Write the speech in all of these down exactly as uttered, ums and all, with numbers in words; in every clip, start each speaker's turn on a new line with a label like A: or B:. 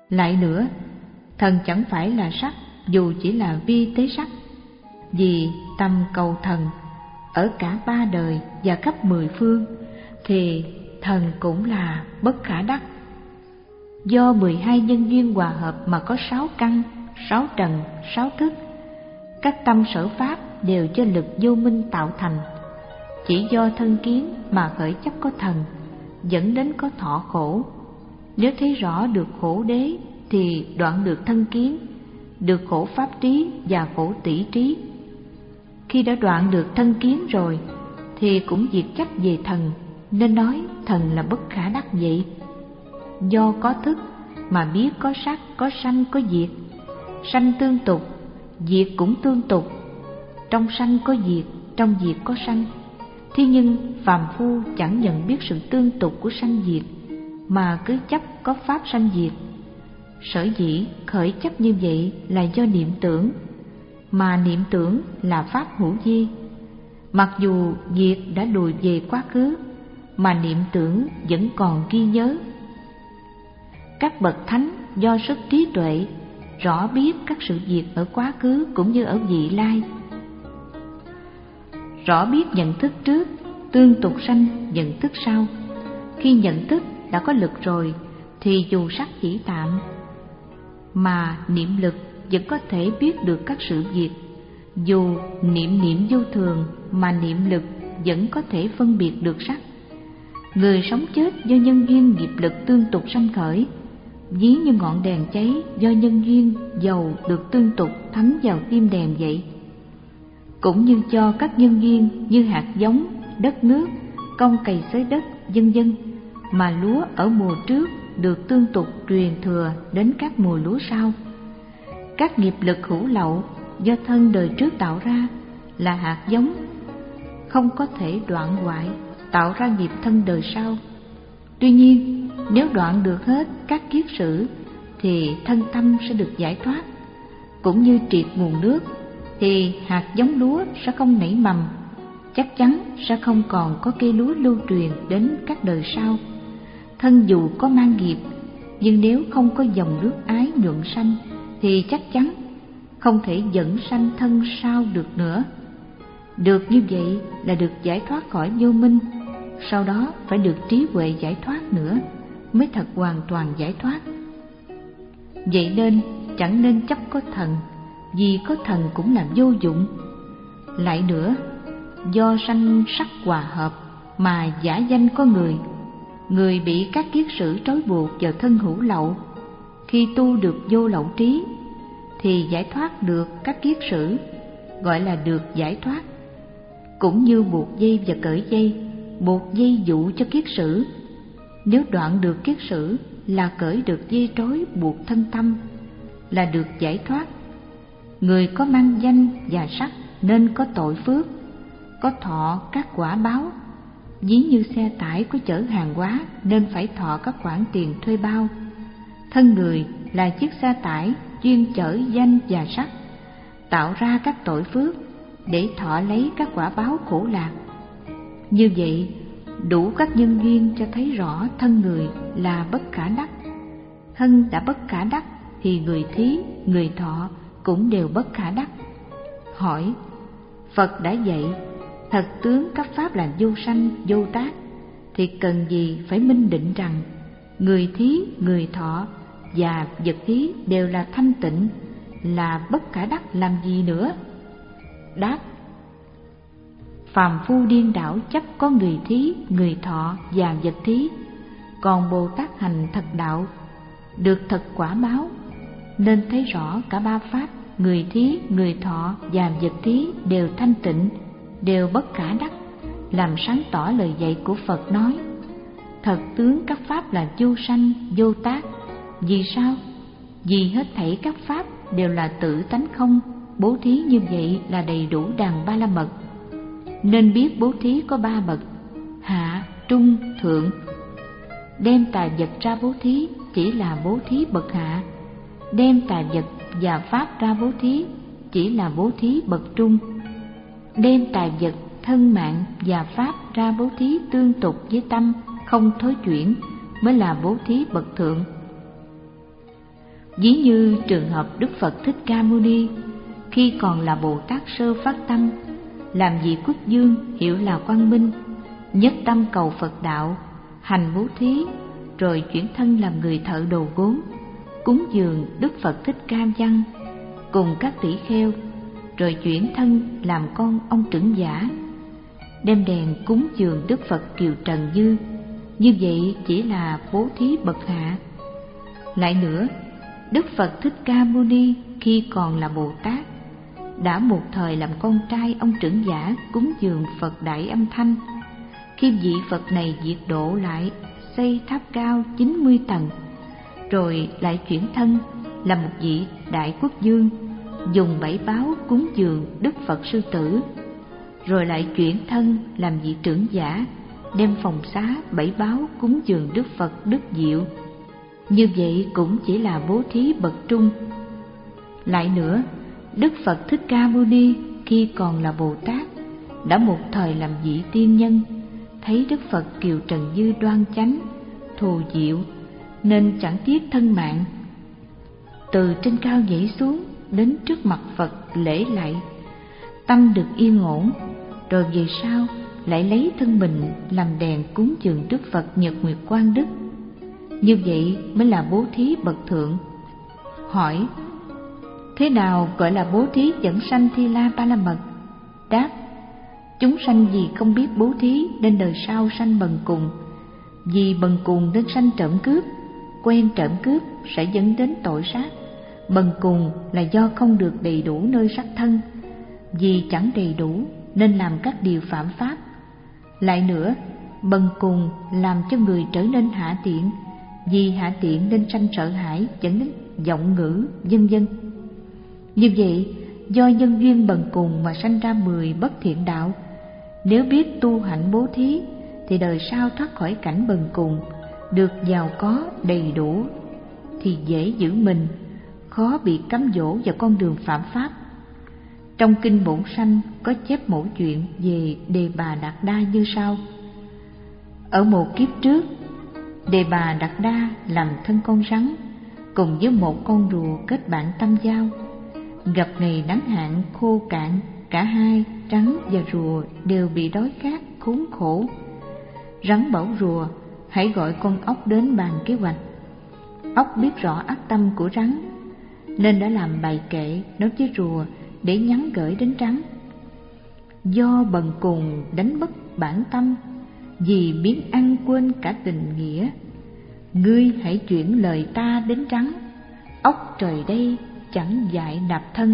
A: Lại nữa, thần chẳng phải là sắc dù chỉ là vi tế sắc, vì tâm cầu thần ở cả ba đời và khắp mười phương thì thần cũng là bất khả đắc. Do mười hai nhân duyên hòa hợp mà có sáu căn, sáu trần, sáu thức. Các tâm sở pháp đều do lực vô minh tạo thành. Chỉ do thân kiến mà khởi chấp có thần, dẫn đến có thọ khổ. Nếu thấy rõ được khổ đế thì đoạn được thân kiến, được khổ pháp trí và khổ tỷ trí. Khi đã đoạn được thân kiến rồi thì cũng diệt chấp về thần, nên nói thần là bất khả đắc vậy. Do có thức mà biết có sắc, có sanh, có diệt. Sanh tương tục, diệt cũng tương tục. Trong sanh có diệt, trong diệt có sanh. Thế nhưng phàm phu chẳng nhận biết sự tương tục của sanh diệt, mà cứ chấp có pháp sanh diệt. Sở dĩ khởi chấp như vậy là do niệm tưởng, mà niệm tưởng là pháp hữu vi. Mặc dù diệt đã lùi về quá khứ, mà niệm tưởng vẫn còn ghi nhớ. Các bậc thánh do sức trí tuệ rõ biết các sự việc ở quá khứ cũng như ở vị lai, rõ biết nhận thức trước tương tục sanh nhận thức sau. Khi nhận thức đã có lực rồi thì dù sắc chỉ tạm, mà niệm lực vẫn có thể biết được các sự việc. Dù niệm niệm vô thường mà niệm lực vẫn có thể phân biệt được sắc. Người sống chết do nhân duyên nghiệp lực tương tục sanh khởi, ví như ngọn đèn cháy do nhân duyên dầu được tương tục thấm vào tim đèn vậy. Cũng như cho các nhân duyên như hạt giống, đất nước, công cày xới đất, vân vân, mà lúa ở mùa trước được tương tục truyền thừa đến các mùa lúa sau. Các nghiệp lực hữu lậu do thân đời trước tạo ra là hạt giống, không có thể đoạn hoại, tạo ra nghiệp thân đời sau. Tuy nhiên, nếu đoạn được hết các kiết sử thì thân tâm sẽ được giải thoát. Cũng như triệt nguồn nước thì hạt giống lúa sẽ không nảy mầm, chắc chắn sẽ không còn có cây lúa lưu truyền đến các đời sau. Thân dù có mang nghiệp, nhưng nếu không có dòng nước ái nhuận sanh thì chắc chắn không thể dẫn sanh thân sau được nữa. Được như vậy là được giải thoát khỏi vô minh, sau đó phải được trí huệ giải thoát nữa mới thật hoàn toàn giải thoát. Vậy nên chẳng nên chấp có thần, vì có thần cũng là vô dụng. Lại nữa, do sanh sắc hòa hợp mà giả danh có người, người bị các kiết sử trói buộc vào thân hữu lậu. Khi tu được vô lậu trí thì giải thoát được các kiết sử, gọi là được giải thoát. Cũng như buộc dây và cởi dây, buộc dây dụ cho kiết sử. Nếu đoạn được kiết sử là cởi được dây trói buộc thân tâm, là được giải thoát. Người có mang danh và sắc nên có tội phước, có thọ các quả báo. Ví như xe tải có chở hàng hóa nên phải thọ các khoản tiền thuê bao. Thân người là chiếc xe tải chuyên chở danh và sắc, tạo ra các tội phước để thọ lấy các quả báo khổ lạc. Như vậy, đủ các nhân duyên cho thấy rõ thân người là bất khả đắc. Thân đã bất khả đắc thì người thí, người thọ cũng đều bất khả đắc. Hỏi: Phật đã dạy thật tướng các pháp là vô sanh, vô tác, thì cần gì phải minh định rằng người thí, người thọ và vật thí đều là thanh tịnh, là bất khả đắc làm gì nữa? Đáp: phàm phu điên đảo chấp có người thí, người thọ và vật thí, còn Bồ Tát hành thật đạo, được thật quả báo, nên thấy rõ cả ba pháp người thí, người thọ và vật thí đều thanh tịnh, đều bất khả đắc, làm sáng tỏ lời dạy của Phật nói thật tướng các pháp là vô sanh, vô tác. Vì sao? Vì hết thảy các pháp đều là tự tánh không, bố thí như vậy là đầy đủ đàn ba la mật. Nên biết bố thí có ba bậc: hạ, trung, thượng. Đem tài vật ra bố thí chỉ là bố thí bậc hạ, đem tài vật và pháp ra bố thí chỉ là bố thí bậc trung. Đem tài vật, thân mạng và pháp ra bố thí tương tục với tâm, không thối chuyển mới là bố thí bậc thượng. Ví như trường hợp Đức Phật Thích Ca Mâu Ni khi còn là Bồ Tát sơ phát tâm, làm vị quốc vương hiệu là Quang Minh, nhất tâm cầu Phật đạo, hành bố thí, rồi chuyển thân làm người thợ đồ gốm, cúng dường Đức Phật Thích Ca Văn cùng các tỷ kheo, rồi chuyển thân làm con ông trưởng giả, đem đèn cúng dường Đức Phật Kiều Trần Như. Như vậy chỉ là bố thí bậc hạ. Lại nữa, Đức Phật Thích Ca Mâu Ni khi còn là Bồ Tát đã một thời làm con trai ông trưởng giả cúng dường Phật Đại Âm Thanh. Khi vị Phật này diệt độ lại, xây tháp cao chín mươi tầng, rồi lại chuyển thân làm một vị đại quốc vương, dùng bảy báu cúng dường Đức Phật Sư Tử, rồi lại chuyển thân làm vị trưởng giả, đem phòng xá bảy báu cúng dường Đức Phật Đức Diệu. Như vậy cũng chỉ là bố thí bậc trung. Lại nữa, Đức Phật Thích Ca Mâu Ni khi còn là Bồ Tát đã một thời làm vị tiên nhân, thấy Đức Phật Kiều Trần Như đoan chánh, thù diệu, nên chẳng tiếc thân mạng, từ trên cao nhảy xuống đến trước mặt Phật lễ lạy, tâm được yên ổn. Rồi về sau lại lấy thân mình làm đèn cúng dường Đức Phật Nhật Nguyệt Quang Đức. Như vậy mới là bố thí bậc thượng. Hỏi: thế nào gọi là bố thí dẫn sanh Thi La Ba La Mật? Đáp: chúng sanh vì không biết bố thí nên đời sau sanh bần cùng, vì bần cùng nên sanh trộm cướp, quen trộm cướp sẽ dẫn đến tội sát. Bần cùng là do không được đầy đủ nơi sắc thân, vì chẳng đầy đủ nên làm các điều phạm pháp. Lại nữa, bần cùng làm cho người trở nên hạ tiện, vì hạ tiện nên sanh sợ hãi, dẫn đến vọng ngữ, vân vân. Như vậy, do nhân duyên bần cùng mà sanh ra mười bất thiện đạo. Nếu biết tu hạnh bố thí thì đời sau thoát khỏi cảnh bần cùng, được giàu có đầy đủ, thì dễ giữ mình, khó bị cám dỗ vào con đường phạm pháp. Trong kinh Bổn Sanh có chép mẫu chuyện về Đề Bà Đạt Đa như sau: ở một kiếp trước, Đề Bà Đạt Đa làm thân con rắn, cùng với một con rùa kết bạn tâm giao. Gặp ngày nắng hạn khô cạn, cả hai, rắn và rùa đều bị đói khát khốn khổ. Rắn bảo rùa: hãy gọi con ốc đến bàn kế hoạch. Ốc biết rõ ác tâm của rắn, nên đã làm bài kệ nói với rùa để nhắn gửi đến rắn: do bần cùng đánh mất bản tâm, vì biến ăn quên cả tình nghĩa, ngươi hãy chuyển lời ta đến rắn, ốc trời đây chẳng dại nạp thân.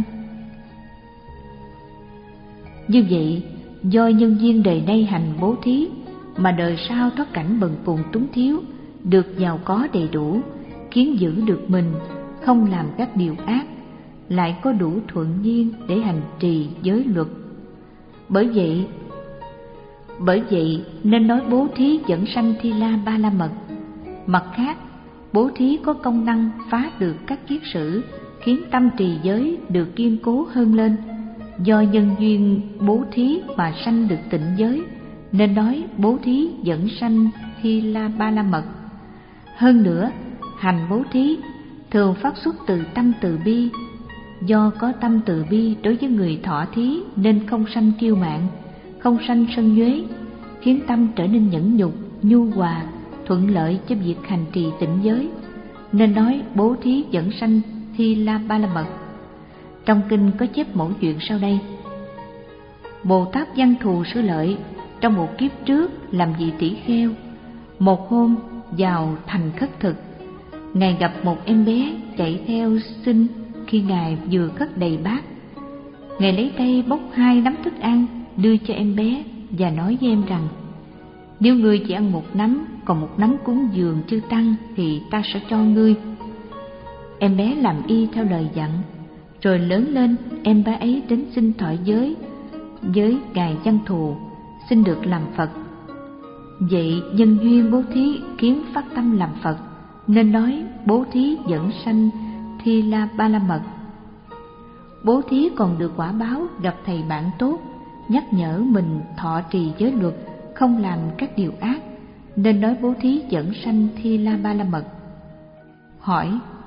A: Như vậy, do nhân duyên đời nay hành bố thí mà đời sau thoát cảnh bần cùng túng thiếu, được giàu có đầy đủ, khiến giữ được mình, không làm các điều ác, lại có đủ thuận duyên để hành trì giới luật. Bởi vậy, bởi vậy nên nói bố thí dẫn sanh Thi La Ba La Mật. Mặt khác, bố thí có công năng phá được các kiết sử, khiến tâm trì giới được kiên cố hơn lên. Do nhân duyên bố thí mà sanh được tịnh giới, nên nói bố thí dẫn sanh Thi La Ba La Mật. Hơn nữa, hành bố thí thường phát xuất từ tâm từ bi. Do có tâm từ bi đối với người thọ thí nên không sanh kiêu mạn, không sanh sân nhuế, khiến tâm trở nên nhẫn nhục, nhu hòa, thuận lợi cho việc hành trì tịnh giới, nên nói bố thí dẫn sanh Thi La Ba La Mật. Trong kinh có chép mẫu chuyện sau đây: Bồ Tát Văn Thù Sư Lợi trong một kiếp trước làm vị tỷ kheo. Một hôm vào thành khất thực, ngài gặp một em bé chạy theo xin. Khi ngài vừa cất đầy bát, ngài lấy tay bốc hai nắm thức ăn đưa cho em bé và nói với em rằng: nếu ngươi chỉ ăn một nắm, còn một nắm cúng dường chư tăng thì ta sẽ cho ngươi. Em bé làm y theo lời dặn. Rồi lớn lên, em bé ấy đến xin thọ giới với ngài Văn Thù, xin được làm Phật. Vậy nhân duyên bố thí khiến phát tâm làm Phật, nên nói bố thí dẫn sanh Thi La Ba La Mật. Bố thí còn được quả báo gặp thầy bạn tốt, nhắc nhở mình thọ trì giới luật, không làm các điều ác, nên nói bố thí dẫn sanh Thi La Ba La Mật. Hỏi: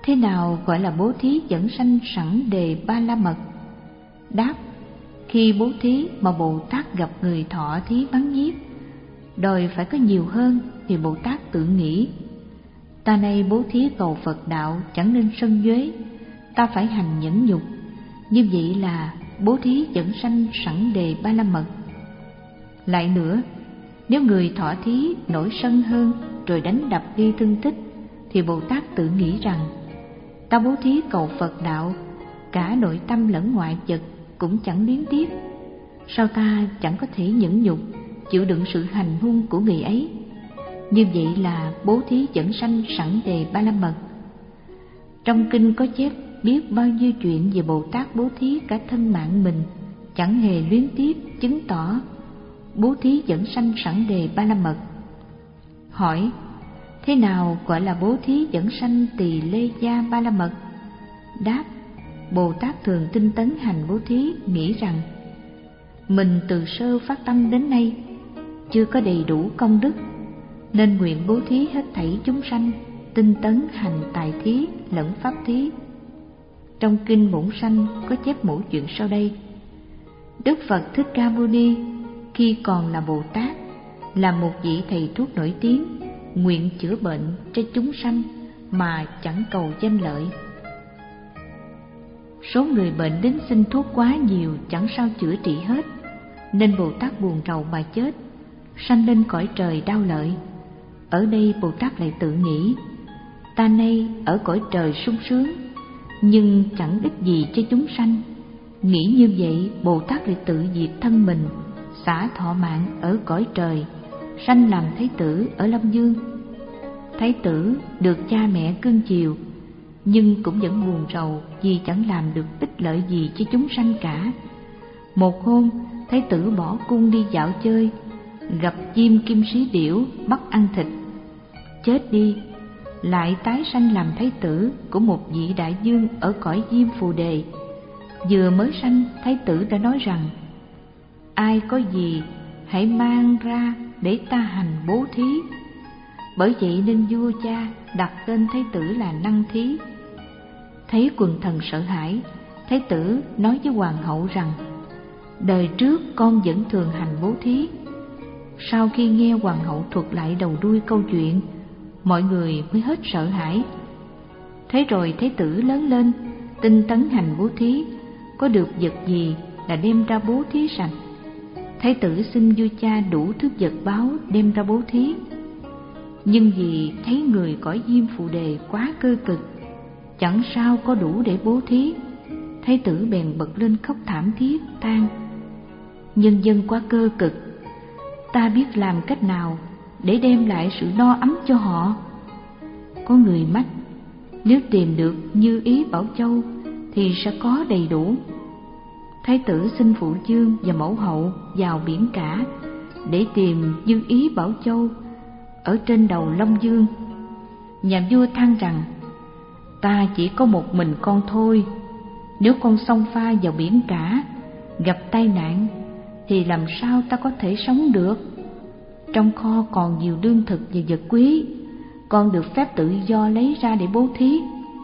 A: thế nào gọi là bố thí dẫn sanh sẵn đề ba la mật? Đáp: khi bố thí mà Bồ Tát gặp người thọ thí bắn giết, đòi phải có nhiều hơn, thì Bồ Tát tự nghĩ: ta nay bố thí cầu Phật đạo chẳng nên sân nhuế, ta phải hành nhẫn nhục. Như vậy là bố thí dẫn sanh sẵn đề ba la mật. Lại nữa, nếu người thọ thí nổi sân hơn rồi đánh đập gây thương tích, thì Bồ Tát tự nghĩ rằng: ta bố thí cầu Phật đạo, cả nội tâm lẫn ngoại vật cũng chẳng luyến tiếc, sao ta chẳng có thể nhẫn nhục chịu đựng sự hành hung của người ấy? Như vậy là bố thí dẫn sanh sẵn đề ba la mật. Trong kinh có chép biết bao nhiêu chuyện về Bồ Tát bố thí cả thân mạng mình, chẳng hề luyến tiếc, chứng tỏ bố thí dẫn sanh sẵn đề ba la mật. Hỏi: thế nào gọi là bố thí dẫn sanh tỳ lê gia ba la mật? Đáp: Bồ Tát thường tinh tấn hành bố thí, nghĩ rằng mình từ sơ phát tâm đến nay chưa có đầy đủ công đức, nên nguyện bố thí hết thảy chúng sanh, tinh tấn hành tài thí lẫn pháp thí. Trong kinh Bổn Sanh có chép mẫu chuyện sau đây: Đức Phật Thích Ca Mâu Ni khi còn là Bồ Tát, là một vị thầy thuốc nổi tiếng, nguyện chữa bệnh cho chúng sanh mà chẳng cầu danh lợi. Số người bệnh đến xin thuốc quá nhiều, chẳng sao chữa trị hết, nên Bồ Tát buồn rầu mà chết, sanh lên cõi trời đau lợi. Ở đây Bồ Tát lại tự nghĩ: ta nay ở cõi trời sung sướng, nhưng chẳng ích gì cho chúng sanh. Nghĩ như vậy, Bồ Tát lại tự diệt thân mình, xả thọ mạng ở cõi trời, sanh làm Thái tử ở Lâm Dương. Thái tử được cha mẹ cưng chiều, nhưng cũng vẫn buồn rầu vì chẳng làm được ích lợi gì cho chúng sanh cả. Một hôm, Thái tử bỏ cung đi dạo chơi, gặp chim kim sĩ điểu bắt ăn thịt. Chết đi, lại tái sanh làm thái tử của một vị đại vương ở cõi Diêm Phù Đề. Vừa mới sanh, thái tử đã nói rằng: ai có gì hãy mang ra để ta hành bố thí. Bởi vậy nên vua cha đặt tên thái tử là Năng Thí. Thấy quần thần sợ hãi, thái tử nói với hoàng hậu rằng: đời trước con vẫn thường hành bố thí. Sau khi nghe hoàng hậu thuật lại đầu đuôi câu chuyện, mọi người mới hết sợ hãi. Thế rồi thái tử lớn lên, tinh tấn hành bố thí, có được vật gì là đem ra bố thí sạch. Thái tử xin vua cha đủ thứ vật báo đem ra bố thí. Nhưng vì thấy người cõi Diêm Phù Đề quá cơ cực, chẳng sao có đủ để bố thí, thái tử bèn bật lên khóc thảm thiết than: nhân dân quá cơ cực, ta biết làm cách nào để đem lại sự no ấm cho họ. Có người mách: nếu tìm được Như Ý Bảo Châu thì sẽ có đầy đủ. Thái tử xin phụ vương và mẫu hậu vào biển cả để tìm Như Ý Bảo Châu ở trên đầu Long Dương. Nhà vua than rằng: ta chỉ có một mình con thôi, nếu con xông pha vào biển cả gặp tai nạn thì làm sao ta có thể sống được? Trong kho còn nhiều lương thực và vật quý, con được phép tự do lấy ra để bố thí.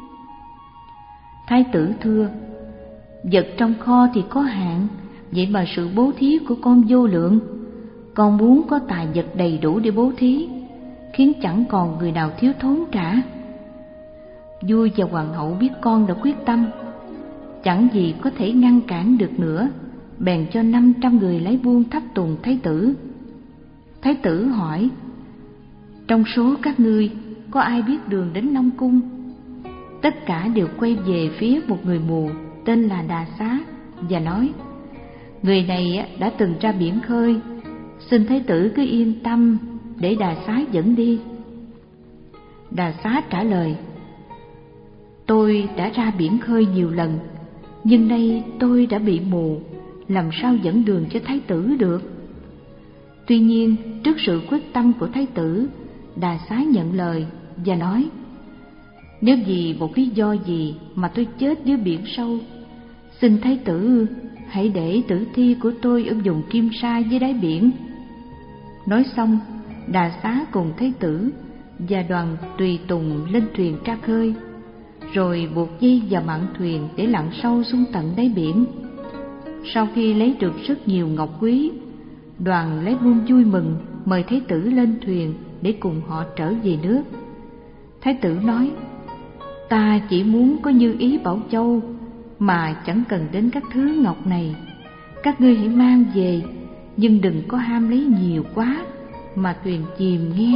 A: Thái tử thưa: vật trong kho thì có hạn, vậy mà sự bố thí của con vô lượng. Con muốn có tài vật đầy đủ để bố thí, khiến chẳng còn người nào thiếu thốn cả. Vua và hoàng hậu biết con đã quyết tâm, chẳng gì có thể ngăn cản được nữa, bèn cho năm trăm người lấy buôn thắp tùng thái tử. Thái tử hỏi: trong số các ngươi có ai biết đường đến Long Cung? Tất cả đều quay về phía một người mù tên là Đà Xá và nói: người này đã từng ra biển khơi, xin thái tử cứ yên tâm để Đà Xá dẫn đi. Đà Xá trả lời: tôi đã ra biển khơi nhiều lần, nhưng nay tôi đã bị mù, làm sao dẫn đường cho thái tử được? Tuy nhiên, trước sự quyết tâm của thái tử, Đà Xá nhận lời và nói: nếu vì một lý do gì mà tôi chết dưới biển sâu, xin thái tử hãy để tử thi của tôi ở vùng Kim Sa dưới đáy biển. Nói xong, Đà Xá cùng thái tử và đoàn tùy tùng lên thuyền ra khơi. rồi buộc dây vào mạn thuyền để lặn sâu xuống tận đáy biển. Sau khi lấy được rất nhiều ngọc quý, đoàn Lái Buôn vui mừng mời Thái tử lên thuyền để cùng họ trở về nước. Thái tử nói: ta chỉ muốn có như ý Bảo Châu, mà chẳng cần đến các thứ ngọc này. Các ngươi hãy mang về, nhưng đừng có ham lấy nhiều quá mà thuyền chìm nghe.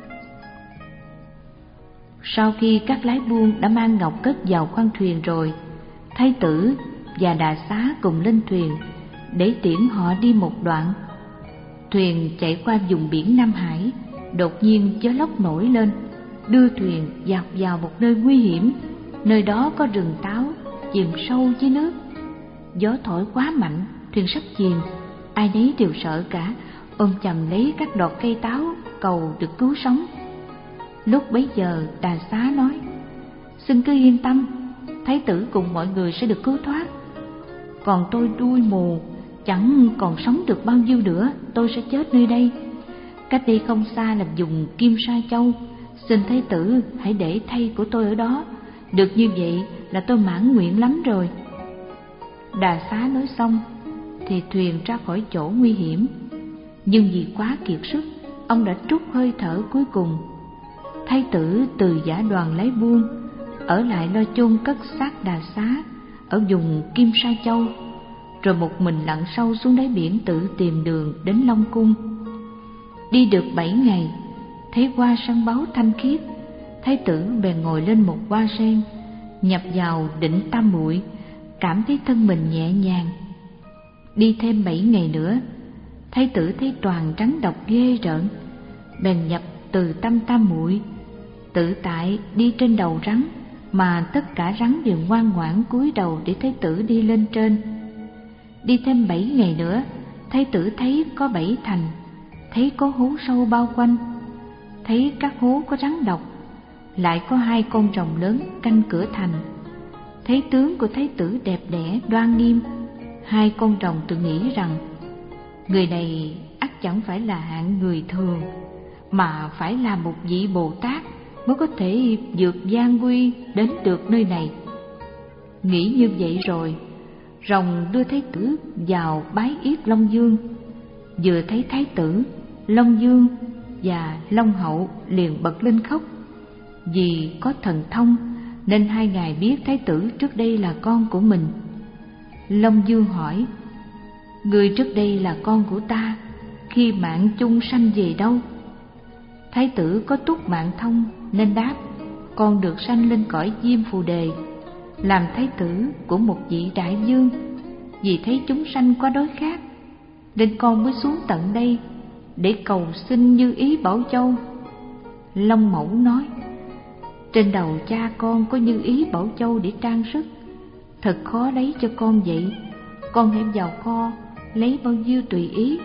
A: Sau khi các lái buôn đã mang ngọc cất vào khoang thuyền rồi, Thái tử và Đà Xá cùng lên thuyền để tiễn họ đi một đoạn. Thuyền chạy qua vùng biển Nam Hải, đột nhiên gió lốc nổi lên, đưa thuyền dạt vào một nơi nguy hiểm. Nơi đó có rừng táo chìm sâu dưới nước. Gió thổi quá mạnh, thuyền sắp chìm. Ai nấy đều sợ cả, ôm chầm lấy các đọt cây táo cầu được cứu sống. Lúc bấy giờ Đà Xá nói: xin cứ yên tâm, Thái tử cùng mọi người sẽ được cứu thoát. Còn tôi đuôi mù, chẳng còn sống được bao nhiêu nữa, tôi sẽ chết nơi đây. Cách đây không xa là vùng Kim Sa Châu, xin Thái tử hãy để thây của tôi ở đó. Được như vậy là tôi mãn nguyện lắm rồi. Đà Xá nói xong thì thuyền ra khỏi chỗ nguy hiểm, nhưng vì quá kiệt sức, ông đã trút hơi thở cuối cùng. Thái tử từ giả đoàn Lái Buôn ở lại lo chôn cất xác Đà Xá ở vùng Kim Sa Châu, rồi một mình lặn sâu xuống đáy biển tự tìm đường đến Long Cung. Đi được bảy ngày, thấy hoa sân báu thanh khiết, Thái tử bèn ngồi lên một hoa sen, nhập vào định tam muội, cảm thấy thân mình nhẹ nhàng. Đi thêm bảy ngày nữa, Thái tử thấy toàn rắn độc ghê rợn, bèn nhập từ tâm tam muội, tự tại đi trên đầu rắn, mà tất cả rắn đều ngoan ngoãn cúi đầu để Thái tử đi lên trên. Đi thêm bảy ngày nữa, Thái tử thấy có bảy thành, thấy có hố sâu bao quanh, thấy các hố có rắn độc, lại có hai con rồng lớn canh cửa thành. Thấy tướng của Thái tử đẹp đẽ đoan nghiêm, hai con rồng tự nghĩ rằng người này ắt chẳng phải là hạng người thường, mà phải là một vị Bồ Tát mới có thể vượt gian nguy đến được nơi này. Nghĩ như vậy rồi, rồng đưa Thái tử vào bái yết Long Dương. Vừa thấy Thái tử, Long Dương và Long Hậu liền bật lên khóc. Vì có thần thông nên hai ngài biết Thái tử trước đây là con của mình. Long Dương hỏi: người trước đây là con của ta, khi mạng chung sanh về đâu? Thái tử có túc mạng thông nên đáp: con được sanh lên cõi Diêm Phù Đề, làm thái tử của một vị đại vương. Vì thấy chúng sanh quá đói khát, nên con mới xuống tận đây để cầu xin như ý Bảo Châu. Long Mẫu nói: trên đầu cha con có như ý Bảo Châu để trang sức, thật khó lấy cho con vậy. Con hãy vào kho lấy bao nhiêu tùy ý.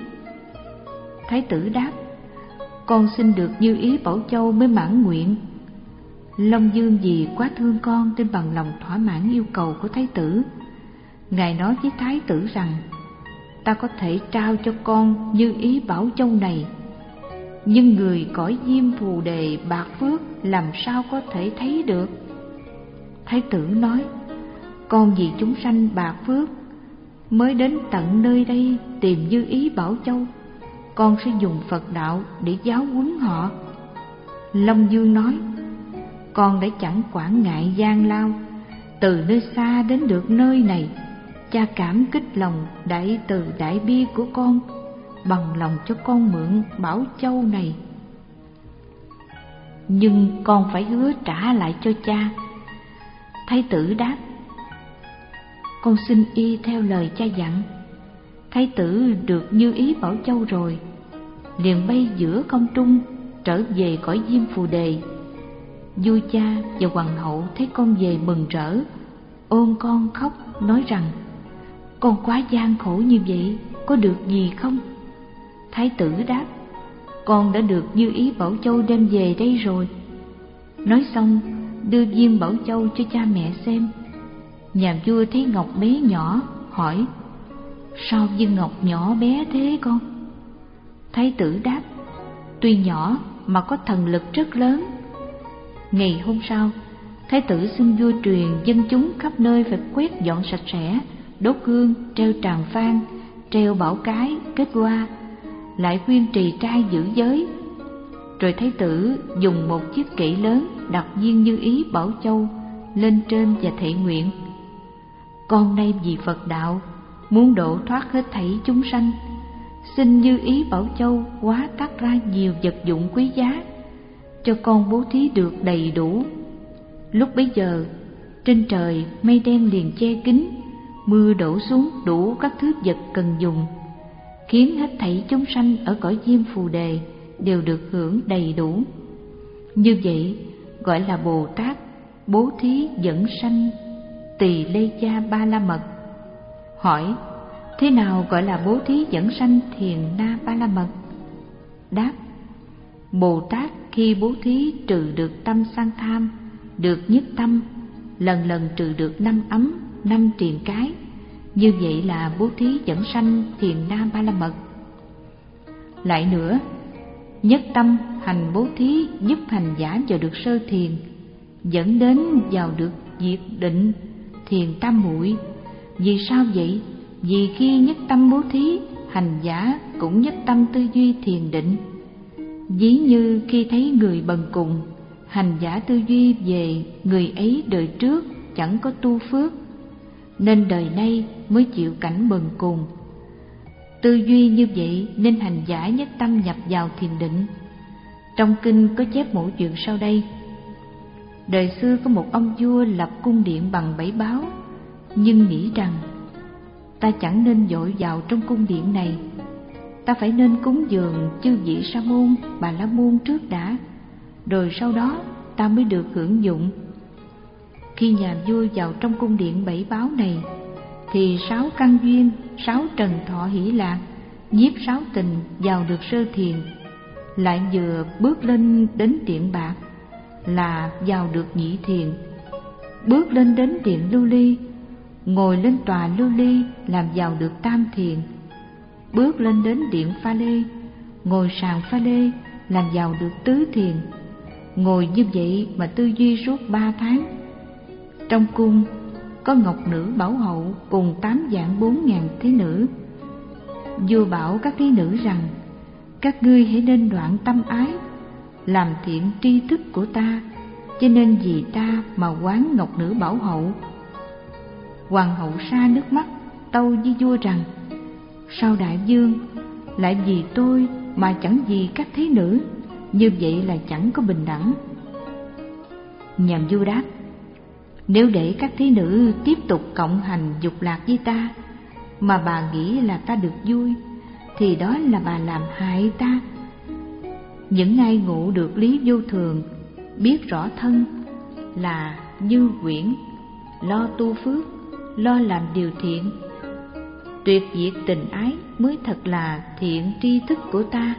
A: Thái tử đáp: con xin được như ý Bảo Châu mới mãn nguyện. Long Dương vì quá thương con nên bằng lòng thỏa mãn yêu cầu của Thái tử. Ngài nói với Thái tử rằng: ta có thể trao cho con như ý Bảo Châu này, nhưng người cõi Diêm Phù Đề bạc phước làm sao có thể thấy được? Thái tử nói: con vì chúng sanh bạc phước mới đến tận nơi đây tìm như ý Bảo Châu, con sẽ dùng Phật đạo để giáo huấn họ. Long Dương nói: con đã chẳng quản ngại gian lao, từ nơi xa đến được nơi này. Cha cảm kích lòng đại từ đại bi của con, bằng lòng cho con mượn Bảo Châu này. Nhưng con phải hứa trả lại cho cha. Thái tử đáp: con xin y theo lời cha dặn. Thái tử được như ý Bảo Châu rồi, liền bay giữa không trung trở về cõi Diêm Phù Đề. Vua cha và hoàng hậu thấy con về mừng rỡ, ôm con khóc nói rằng: con quá gian khổ như vậy, có được gì không? Thái tử đáp: con đã được như ý Bảo Châu đem về đây rồi. Nói xong đưa viên Bảo Châu cho cha mẹ xem. Nhà vua thấy ngọc bé nhỏ, hỏi: sao viên ngọc nhỏ bé thế con? Thái tử đáp: tuy nhỏ mà có thần lực rất lớn. Ngày hôm sau, Thái tử xin vua truyền dân chúng khắp nơi phải quét dọn sạch sẽ, đốt hương, treo tràng phan, treo bảo cái, kết hoa, lại khuyên trì trai giữ giới. Rồi thái tử dùng một chiếc kỷ lớn đặt viên Như Ý Bảo Châu lên trên và thệ nguyện: con nay vì Phật đạo muốn độ thoát hết thảy chúng sanh, xin Như Ý Bảo Châu hóa tác ra nhiều vật dụng quý giá, cho con bố thí được đầy đủ. Lúc bấy giờ trên trời mây đen liền che kín, mưa đổ xuống đủ các thứ vật cần dùng, khiến hết thảy chúng sanh ở cõi Diêm Phù Đề đều được hưởng đầy đủ. Như vậy gọi là Bồ Tát bố thí dẫn sanh Tỳ Lê Gia Ba La Mật. Hỏi: thế nào gọi là bố thí dẫn sanh Thiền Na Ba La Mật? Đáp: Bồ Tát khi bố thí trừ được tâm sang tham, được nhất tâm, lần lần trừ được năm ấm, năm triền cái, như vậy là bố thí dẫn sanh Thiền Na Ba La Mật. Lại nữa, nhất tâm hành bố thí giúp hành giả vào được sơ thiền, dẫn đến vào được diệt định thiền tam muội. Vì sao vậy? Vì khi nhất tâm bố thí, hành giả cũng nhất tâm tư duy thiền định. Ví như khi thấy người bần cùng, hành giả tư duy về người ấy đời trước chẳng có tu phước, nên đời nay mới chịu cảnh bần cùng. Tư duy như vậy nên hành giả nhất tâm nhập vào thiền định. Trong kinh có chép một chuyện sau đây: đời xưa có một ông vua lập cung điện bằng bảy báu, nhưng nghĩ rằng ta chẳng nên vội vào trong cung điện này, ta phải nên cúng dường chư vị Sa môn, Bà La môn trước đã, rồi sau đó ta mới được hưởng dụng. Khi nhà vua vào trong cung điện bảy báu này, thì sáu căn duyên, sáu trần thọ hỷ lạc, nhiếp sáu tình vào được sơ thiền, lại vừa bước lên đến điện bạc là vào được nhị thiền, bước lên đến điện lưu ly, ngồi lên tòa lưu ly làm vào được tam thiền, bước lên đến điện pha lê, ngồi sàn pha lê làm vào được tứ thiền. Ngồi như vậy mà tư duy suốt ba tháng. Trong cung có ngọc nữ Bảo Hậu cùng tám vạn bốn ngàn thế nữ. Vua bảo các thế nữ rằng: các ngươi hãy nên đoạn tâm ái, làm thiện tri thức của ta, cho nên vì ta mà quán ngọc nữ Bảo Hậu. Hoàng hậu sa nước mắt tâu với vua rằng: sao đại vương lại vì tôi mà chẳng vì các thế nữ? Như vậy là chẳng có bình đẳng. Nhà vua đáp: nếu để các thế nữ tiếp tục cộng hành dục lạc với ta, mà bà nghĩ là ta được vui, thì đó là bà làm hại ta. Những ai ngộ được lý vô thường, biết rõ thân là như quyển, lo tu phước, lo làm điều thiện, tuyệt diệt tình ái mới thật là thiện tri thức của ta.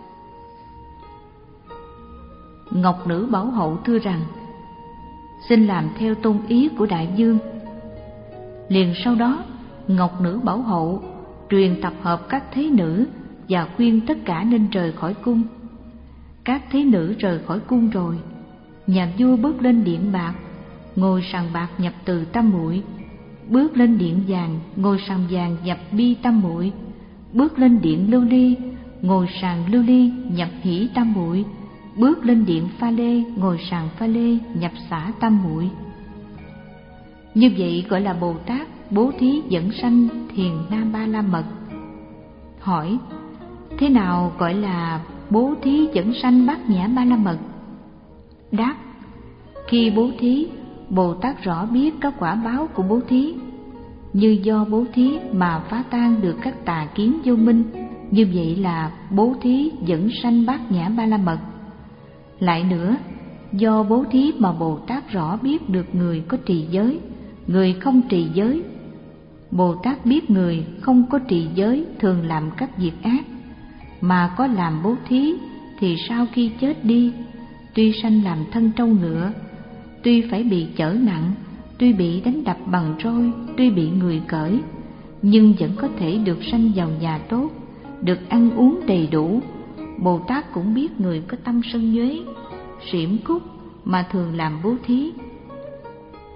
A: Ngọc nữ Bảo Hậu thưa rằng: xin làm theo tôn ý của đại vương. Liền sau đó, Ngọc nữ Bảo Hậu truyền tập hợp các thế nữ và khuyên tất cả nên rời khỏi cung. Các thế nữ rời khỏi cung rồi, nhà vua bước lên điện bạc, ngồi sàn bạc nhập từ tam muội, bước lên điện vàng, ngồi sàn vàng nhập bi tam muội, bước lên điện lưu ly, ngồi sàn lưu ly nhập hỷ tam muội, bước lên điện pha lê, ngồi sàn pha lê nhập xả tam muội. Như vậy gọi là Bồ Tát bố thí dẫn sanh Thiền Na Ba La Mật. Hỏi: thế nào gọi là bố thí dẫn sanh Bát Nhã Ba La Mật? Đáp: khi bố thí, Bồ Tát rõ biết các quả báo của bố thí, như do bố thí mà phá tan được các tà kiến vô minh, như vậy là bố thí dẫn sanh Bát Nhã Ba La Mật. Lại nữa, do bố thí mà Bồ Tát rõ biết được người có trì giới, người không trì giới. Bồ Tát biết người không có trì giới thường làm các việc ác, mà có làm bố thí thì sau khi chết đi, tuy sanh làm thân trâu ngựa, tuy phải bị chở nặng, tuy bị đánh đập bằng roi, tuy bị người cởi, nhưng vẫn có thể được sanh vào nhà tốt, được ăn uống đầy đủ. Bồ Tát cũng biết người có tâm sân nhuế, xiểm cúc mà thường làm bố thí,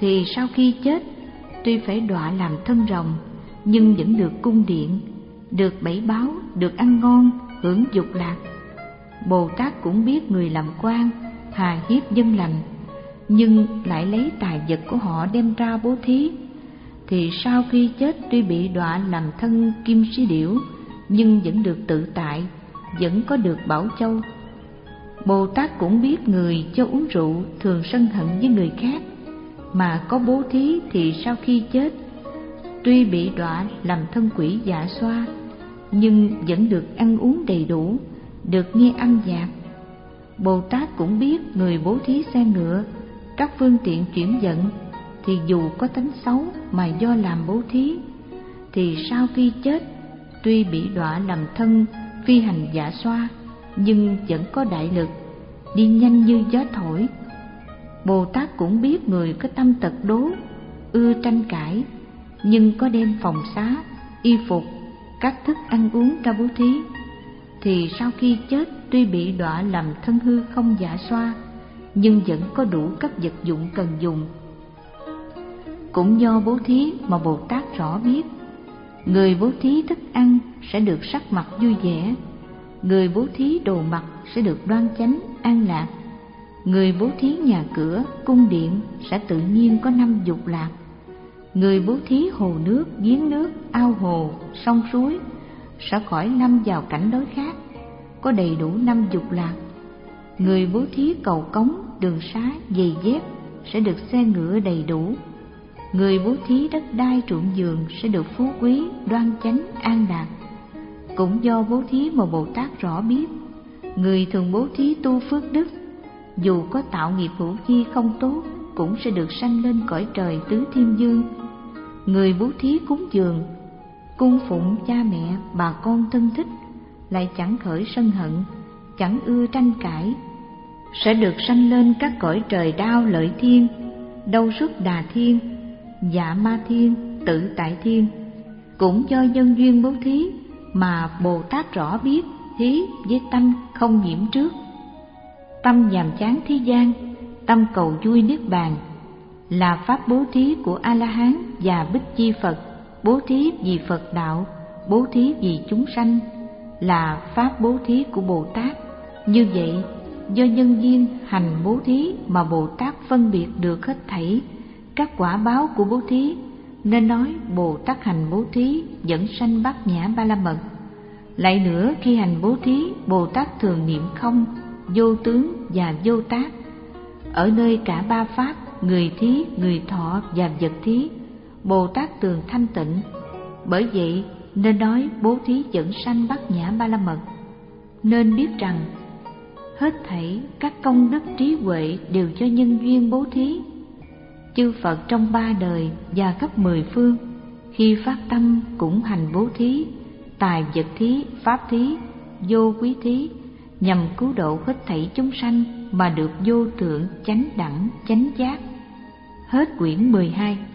A: thì sau khi chết tuy phải đọa làm thân rồng, nhưng vẫn được cung điện, được bảy báu, được ăn ngon, hưởng dục lạc. Bồ Tát cũng biết người làm quan hà hiếp dân lành, nhưng lại lấy tài vật của họ đem ra bố thí, thì sau khi chết tuy bị đọa làm thân kim si điểu, nhưng vẫn được tự tại, vẫn có được bảo châu. Bồ Tát cũng biết người cho uống rượu thường sân hận với người khác, mà có bố thí thì sau khi chết tuy bị đọa làm thân quỷ dạ xoa, nhưng vẫn được ăn uống đầy đủ, được nghe âm nhạc. Bồ Tát cũng biết người bố thí xe ngựa, các phương tiện chuyển vận, thì dù có tánh xấu mà do làm bố thí, thì sau khi chết tuy bị đọa làm thân phi hành dạ xoa, nhưng vẫn có đại lực, đi nhanh như gió thổi. Bồ Tát cũng biết người có tâm tật đố, ưa tranh cãi, nhưng có đem phòng xá, y phục, các thức ăn uống ra bố thí, thì sau khi chết tuy bị đọa làm thân hư không dạ xoa, nhưng vẫn có đủ các vật dụng cần dùng. Cũng do bố thí mà Bồ Tát rõ biết, người bố thí thức ăn sẽ được sắc mặt vui vẻ, người bố thí đồ mặc sẽ được đoan chánh an lạc, người bố thí nhà cửa cung điện sẽ tự nhiên có năm dục lạc, người bố thí hồ nước giếng nước ao hồ sông suối sẽ khỏi lâm vào cảnh đói khát, có đầy đủ năm dục lạc, người bố thí cầu cống đường xá giày dép sẽ được xe ngựa đầy đủ, người bố thí đất đai ruộng vườn sẽ được phú quý đoan chánh an lạc. Cũng do bố thí mà Bồ Tát rõ biết, người thường bố thí tu phước đức, dù có tạo nghiệp hữu chi không tốt, cũng sẽ được sanh lên cõi trời tứ thiên dương. Người bố thí cúng dường, cung phụng cha mẹ, bà con thân thích, lại chẳng khởi sân hận, chẳng ưa tranh cãi, sẽ được sanh lên các cõi trời đao lợi thiên, đâu xuất đà thiên, dạ ma thiên, tự tại thiên. Cũng do nhân duyên bố thí mà Bồ Tát rõ biết thí với tâm không nhiễm trước, tâm nhàm chán thế gian, tâm cầu vui niết bàn, là pháp bố thí của A La Hán và Bích Chi Phật. Bố thí vì Phật đạo, bố thí vì chúng sanh, là pháp bố thí của Bồ Tát. Như vậy, do nhân duyên hành bố thí mà Bồ Tát phân biệt được hết thảy các quả báo của bố thí, nên nói Bồ Tát hành bố thí dẫn sanh bát nhã ba la mật. Lại nữa, khi hành bố thí, Bồ Tát thường niệm không, vô tướng và vô tác. Ở nơi cả ba pháp, người thí, người thọ và vật thí, Bồ Tát thường thanh tịnh. Bởi vậy nên nói bố thí dẫn sanh bát nhã ba la mật. Nên biết rằng hết thảy các công đức trí huệ đều cho nhân duyên bố thí. Chư Phật trong ba đời và khắp mười phương, khi phát tâm cũng hành bố thí, tài vật thí, pháp thí, vô quý thí, nhằm cứu độ hết thảy chúng sanh mà được vô thượng chánh đẳng chánh giác. Hết quyển mười hai.